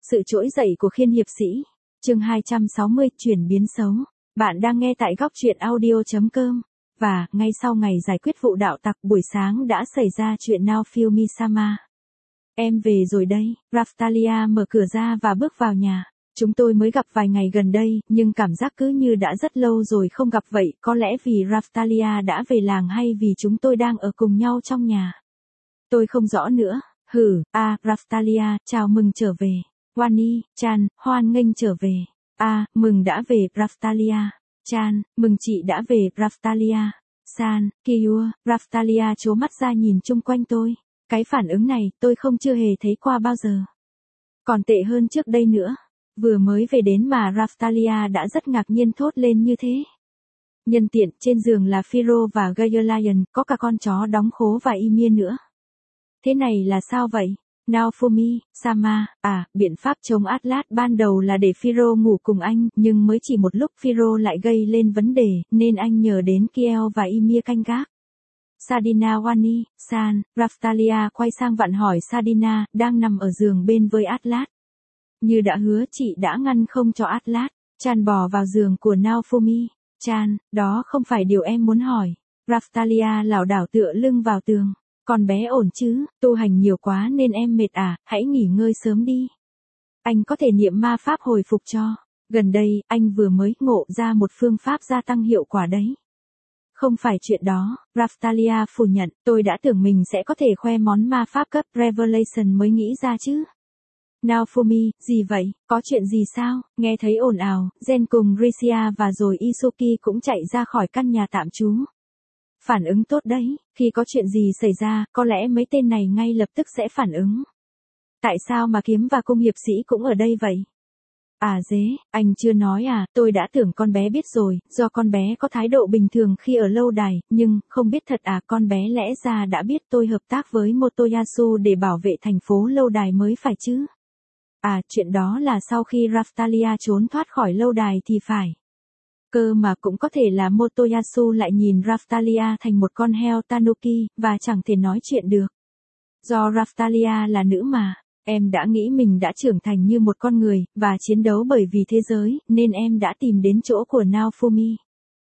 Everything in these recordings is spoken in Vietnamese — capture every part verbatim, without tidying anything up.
Sự trỗi dậy của khiên hiệp sĩ. Chương hai trăm sáu mươi, chuyển biến xấu. Bạn đang nghe tại góc truyện audio chấm com. Và, ngay sau ngày giải quyết vụ đạo tặc, buổi sáng đã xảy ra chuyện Naofumi-sama. Em về rồi đây. Raphtalia mở cửa ra và bước vào nhà. Chúng tôi mới gặp vài ngày gần đây, nhưng cảm giác cứ như đã rất lâu rồi không gặp vậy, có lẽ vì Raphtalia đã về làng hay vì chúng tôi đang ở cùng nhau trong nhà. Tôi không rõ nữa. Hử, à, Raphtalia, chào mừng trở về. Wani, Chan, hoan nghênh trở về. À, mừng đã về, Raphtalia. Chan, mừng chị đã về, Raphtalia. San, Kiyua, Raphtalia trố mắt ra nhìn chung quanh tôi. Cái phản ứng này, tôi không chưa hề thấy qua bao giờ. Còn tệ hơn trước đây nữa. Vừa mới về đến mà Raphtalia đã rất ngạc nhiên thốt lên như thế. Nhân tiện, trên giường là Firo và Gayolian, có cả con chó đóng khố và Ymir nữa. Thế này là sao vậy? Naofumi, Sama, à, biện pháp chống Atlas ban đầu là để Firo ngủ cùng anh, nhưng mới chỉ một lúc Firo lại gây lên vấn đề, nên anh nhờ đến Kiel và Ymir canh gác. Sadina Wani, San, Raphtalia quay sang vặn hỏi Sadina, đang nằm ở giường bên với Atlas. Như đã hứa chị đã ngăn không cho Atlas. Chan bò vào giường của Naofumi. Chan, đó không phải điều em muốn hỏi. Raphtalia lảo đảo tựa lưng vào tường. Con bé ổn chứ, tu hành nhiều quá nên em mệt à, hãy nghỉ ngơi sớm đi. Anh có thể niệm ma pháp hồi phục cho. Gần đây, anh vừa mới ngộ ra một phương pháp gia tăng hiệu quả đấy. Không phải chuyện đó, Raphtalia phủ nhận, tôi đã tưởng mình sẽ có thể khoe món ma pháp cấp Revelation mới nghĩ ra chứ. Naofumi, gì vậy, có chuyện gì sao? Nghe thấy ồn ào, Zen cùng Risia và rồi Isuki cũng chạy ra khỏi căn nhà tạm trú. Phản ứng tốt đấy, khi có chuyện gì xảy ra, có lẽ mấy tên này ngay lập tức sẽ phản ứng. Tại sao mà kiếm và cung hiệp sĩ cũng ở đây vậy? À dế, anh chưa nói à, tôi đã tưởng con bé biết rồi, do con bé có thái độ bình thường khi ở lâu đài, nhưng, không biết thật à, con bé lẽ ra đã biết tôi hợp tác với Motoyasu để bảo vệ thành phố lâu đài mới phải chứ? À, chuyện đó là sau khi Raphtalia trốn thoát khỏi lâu đài thì phải. Cơ mà cũng có thể là Motoyasu lại nhìn Raphtalia thành một con heo tanuki, và chẳng thể nói chuyện được. Do Raphtalia là nữ mà, em đã nghĩ mình đã trưởng thành như một con người, và chiến đấu bởi vì thế giới, nên em đã tìm đến chỗ của Naofumi.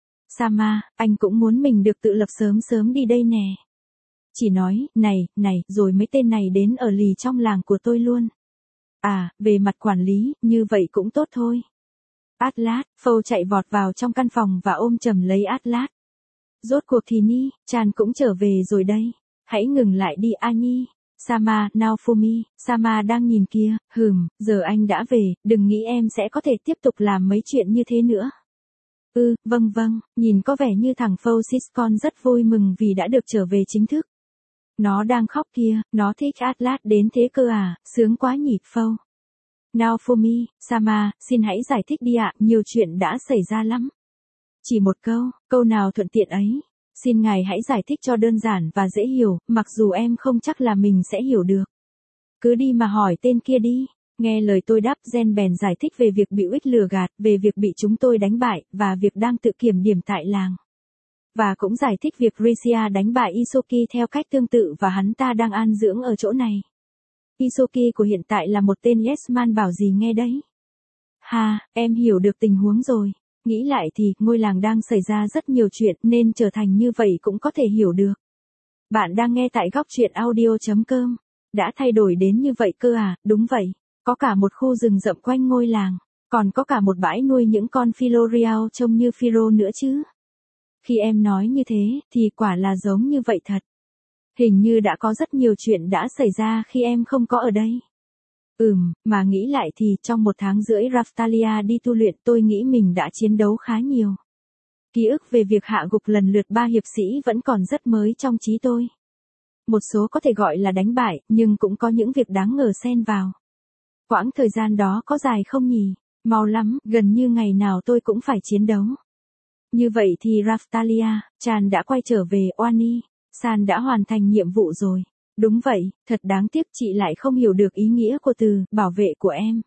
Sama, anh cũng muốn mình được tự lập sớm sớm đi đây nè. Chỉ nói, này, này, rồi mấy tên này đến ở lì trong làng của tôi luôn. À, về mặt quản lý, như vậy cũng tốt thôi. Atlas, Phâu chạy vọt vào trong căn phòng và ôm chầm lấy Atlas. Rốt cuộc thì Ni, Chan cũng trở về rồi đây. Hãy ngừng lại đi Ani. Sama, Naofumi, Sama đang nhìn kia, hừm, giờ anh đã về, đừng nghĩ em sẽ có thể tiếp tục làm mấy chuyện như thế nữa. Ừ, vâng vâng, nhìn có vẻ như thằng Phâu Siscon rất vui mừng vì đã được trở về chính thức. Nó đang khóc kia, nó thích Atlas đến thế cơ à, sướng quá nhỉ Phâu. Naofumi, Sama, xin hãy giải thích đi ạ, nhiều chuyện đã xảy ra lắm. Chỉ một câu, câu nào thuận tiện ấy. Xin ngài hãy giải thích cho đơn giản và dễ hiểu, mặc dù em không chắc là mình sẽ hiểu được. Cứ đi mà hỏi tên kia đi. Nghe lời tôi đáp, Zen bèn giải thích về việc bị Uích lừa gạt, về việc bị chúng tôi đánh bại, và việc đang tự kiểm điểm tại làng. Và cũng giải thích việc Risia đánh bại Isuki theo cách tương tự và hắn ta đang an dưỡng ở chỗ này. Isuki của hiện tại là một tên yes man bảo gì nghe đấy. Ha, em hiểu được tình huống rồi. Nghĩ lại thì, ngôi làng đang xảy ra rất nhiều chuyện nên trở thành như vậy cũng có thể hiểu được. Bạn đang nghe tại góc truyện audio chấm com. Đã thay đổi đến như vậy cơ à, đúng vậy. Có cả một khu rừng rậm quanh ngôi làng. Còn có cả một bãi nuôi những con Philorial trông như Phiro nữa chứ. Khi em nói như thế, thì quả là giống như vậy thật. Hình như đã có rất nhiều chuyện đã xảy ra khi em không có ở đây. Ừm, mà nghĩ lại thì trong một tháng rưỡi Raphtalia đi tu luyện tôi nghĩ mình đã chiến đấu khá nhiều. Ký ức về việc hạ gục lần lượt ba hiệp sĩ vẫn còn rất mới trong trí tôi. Một số có thể gọi là đánh bại, nhưng cũng có những việc đáng ngờ xen vào. Quãng thời gian đó có dài không nhỉ? Mau lắm, gần như ngày nào tôi cũng phải chiến đấu. Như vậy thì Raphtalia, Chan đã quay trở về Wani. San đã hoàn thành nhiệm vụ rồi. Đúng vậy, thật đáng tiếc chị lại không hiểu được ý nghĩa của từ bảo vệ của em.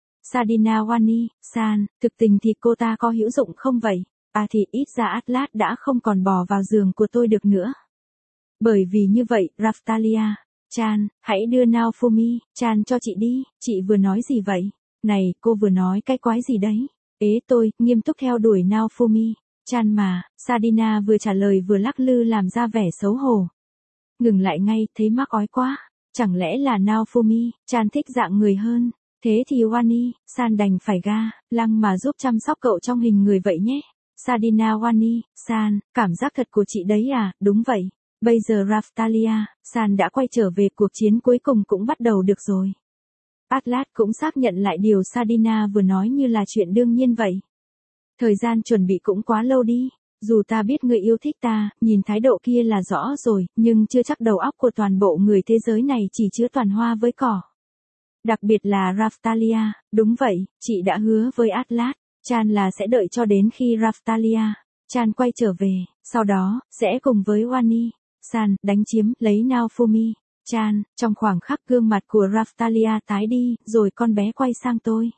Sadina Wani, San, thực tình thì cô ta có hữu dụng không vậy? À thì ít ra Atlas đã không còn bò vào giường của tôi được nữa. Bởi vì như vậy, Raphtalia, Chan, hãy đưa Naofumi, Chan cho chị đi, chị vừa nói gì vậy? Này, cô vừa nói cái quái gì đấy? Ế tôi, nghiêm túc theo đuổi Naofumi, Chan mà, Sadina vừa trả lời vừa lắc lư làm ra vẻ xấu hổ. Ngừng lại ngay, thấy mắc ói quá. Chẳng lẽ là Naofumi, Chan thích dạng người hơn. Thế thì Wani, San đành phải ga, lăng mà giúp chăm sóc cậu trong hình người vậy nhé. Sadina Wani, San, cảm giác thật của chị đấy à, đúng vậy. Bây giờ Raphtalia, San đã quay trở về, cuộc chiến cuối cùng cũng bắt đầu được rồi. Atlas cũng xác nhận lại điều Sadina vừa nói như là chuyện đương nhiên vậy. Thời gian chuẩn bị cũng quá lâu đi. Dù ta biết người yêu thích ta, nhìn thái độ kia là rõ rồi, nhưng chưa chắc đầu óc của toàn bộ người thế giới này chỉ chứa toàn hoa với cỏ. Đặc biệt là Raphtalia, đúng vậy, chị đã hứa với Atlas, Chan là sẽ đợi cho đến khi Raphtalia, Chan quay trở về, sau đó, sẽ cùng với Wani, San, đánh chiếm, lấy Naofumi, Chan, trong khoảng khắc gương mặt của Raphtalia tái đi, rồi con bé quay sang tôi.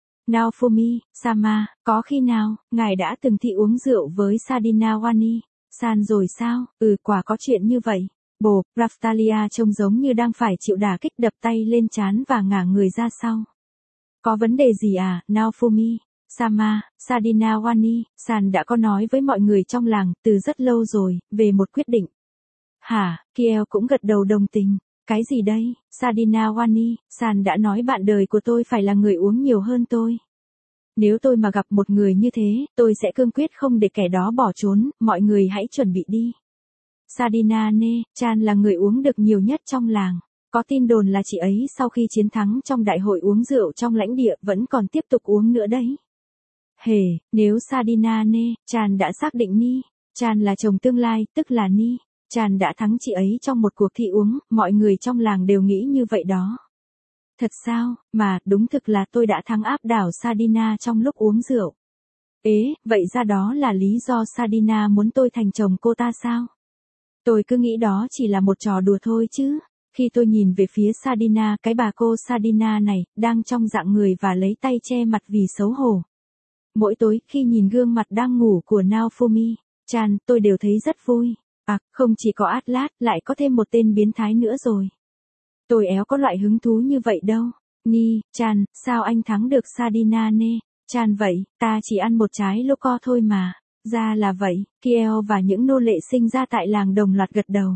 Naofumi, Sama, có khi nào, ngài đã từng thị uống rượu với Sadina Wani, San rồi sao? Ừ, quả có chuyện như vậy. Bồ, Raphtalia trông giống như đang phải chịu đả kích, đập tay lên trán và ngả người ra sau. Có vấn đề gì à, Naofumi? Sama, Sadina Wani, San đã có nói với mọi người trong làng, từ rất lâu rồi, về một quyết định. Hả, Kiel cũng gật đầu đồng tình. Cái gì đây, Sadina Wani, San đã nói bạn đời của tôi phải là người uống nhiều hơn tôi. Nếu tôi mà gặp một người như thế, tôi sẽ cương quyết không để kẻ đó bỏ trốn, mọi người hãy chuẩn bị đi. Sadina Ne, Chan là người uống được nhiều nhất trong làng. Có tin đồn là chị ấy sau khi chiến thắng trong đại hội uống rượu trong lãnh địa vẫn còn tiếp tục uống nữa đấy. Hề, nếu Sadina Ne, Chan đã xác định Ni, Chan là chồng tương lai, tức là Ni, Chan đã thắng chị ấy trong một cuộc thi uống, mọi người trong làng đều nghĩ như vậy đó. Thật sao, mà, đúng thực là tôi đã thắng áp đảo Sadina trong lúc uống rượu. Ế, vậy ra đó là lý do Sadina muốn tôi thành chồng cô ta sao? Tôi cứ nghĩ đó chỉ là một trò đùa thôi chứ. Khi tôi nhìn về phía Sadina, cái bà cô Sadina này, đang trong dạng người và lấy tay che mặt vì xấu hổ. Mỗi tối, khi nhìn gương mặt đang ngủ của Naofumi, Chan, tôi đều thấy rất vui. À, không chỉ có Atlas, lại có thêm một tên biến thái nữa rồi. Tôi éo có loại hứng thú như vậy đâu. Ni, Chan, sao anh thắng được Sadina Ne? Chan vậy, ta chỉ ăn một trái loco thôi mà. Ra là vậy, Kiel và những nô lệ sinh ra tại làng đồng loạt gật đầu.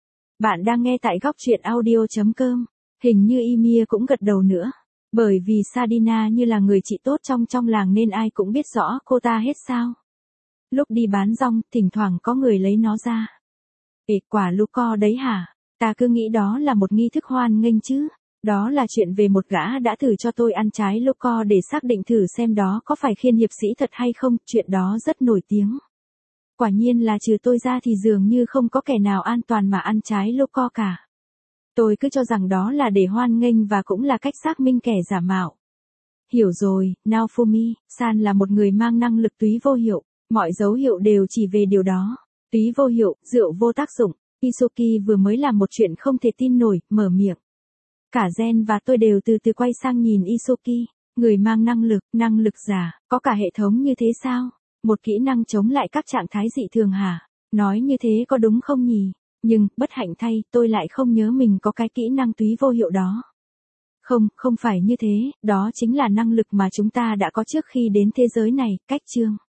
Bạn đang nghe tại góc truyện audio.com. Hình như Ymir cũng gật đầu nữa. Bởi vì Sadina như là người chị tốt trong trong làng nên ai cũng biết rõ cô ta hết sao. Lúc đi bán rong, thỉnh thoảng có người lấy nó ra. Ê, quả loco đấy hả? Ta cứ nghĩ đó là một nghi thức hoan nghênh chứ. Đó là chuyện về một gã đã thử cho tôi ăn trái loco để xác định thử xem đó có phải khiên hiệp sĩ thật hay không, chuyện đó rất nổi tiếng. Quả nhiên là trừ tôi ra thì dường như không có kẻ nào an toàn mà ăn trái loco cả. Tôi cứ cho rằng đó là để hoan nghênh và cũng là cách xác minh kẻ giả mạo. Hiểu rồi, Naofumi, San là một người mang năng lực túy vô hiệu, mọi dấu hiệu đều chỉ về điều đó. Túy vô hiệu, rượu vô tác dụng, Isoki vừa mới làm một chuyện không thể tin nổi, mở miệng. Cả Gen và tôi đều từ từ quay sang nhìn Isoki, người mang năng lực, năng lực giả, có cả hệ thống như thế sao? Một kỹ năng chống lại các trạng thái dị thường hả? Nói như thế có đúng không nhỉ? Nhưng, bất hạnh thay, tôi lại không nhớ mình có cái kỹ năng túy vô hiệu đó. Không, không phải như thế, đó chính là năng lực mà chúng ta đã có trước khi đến thế giới này, cách chương.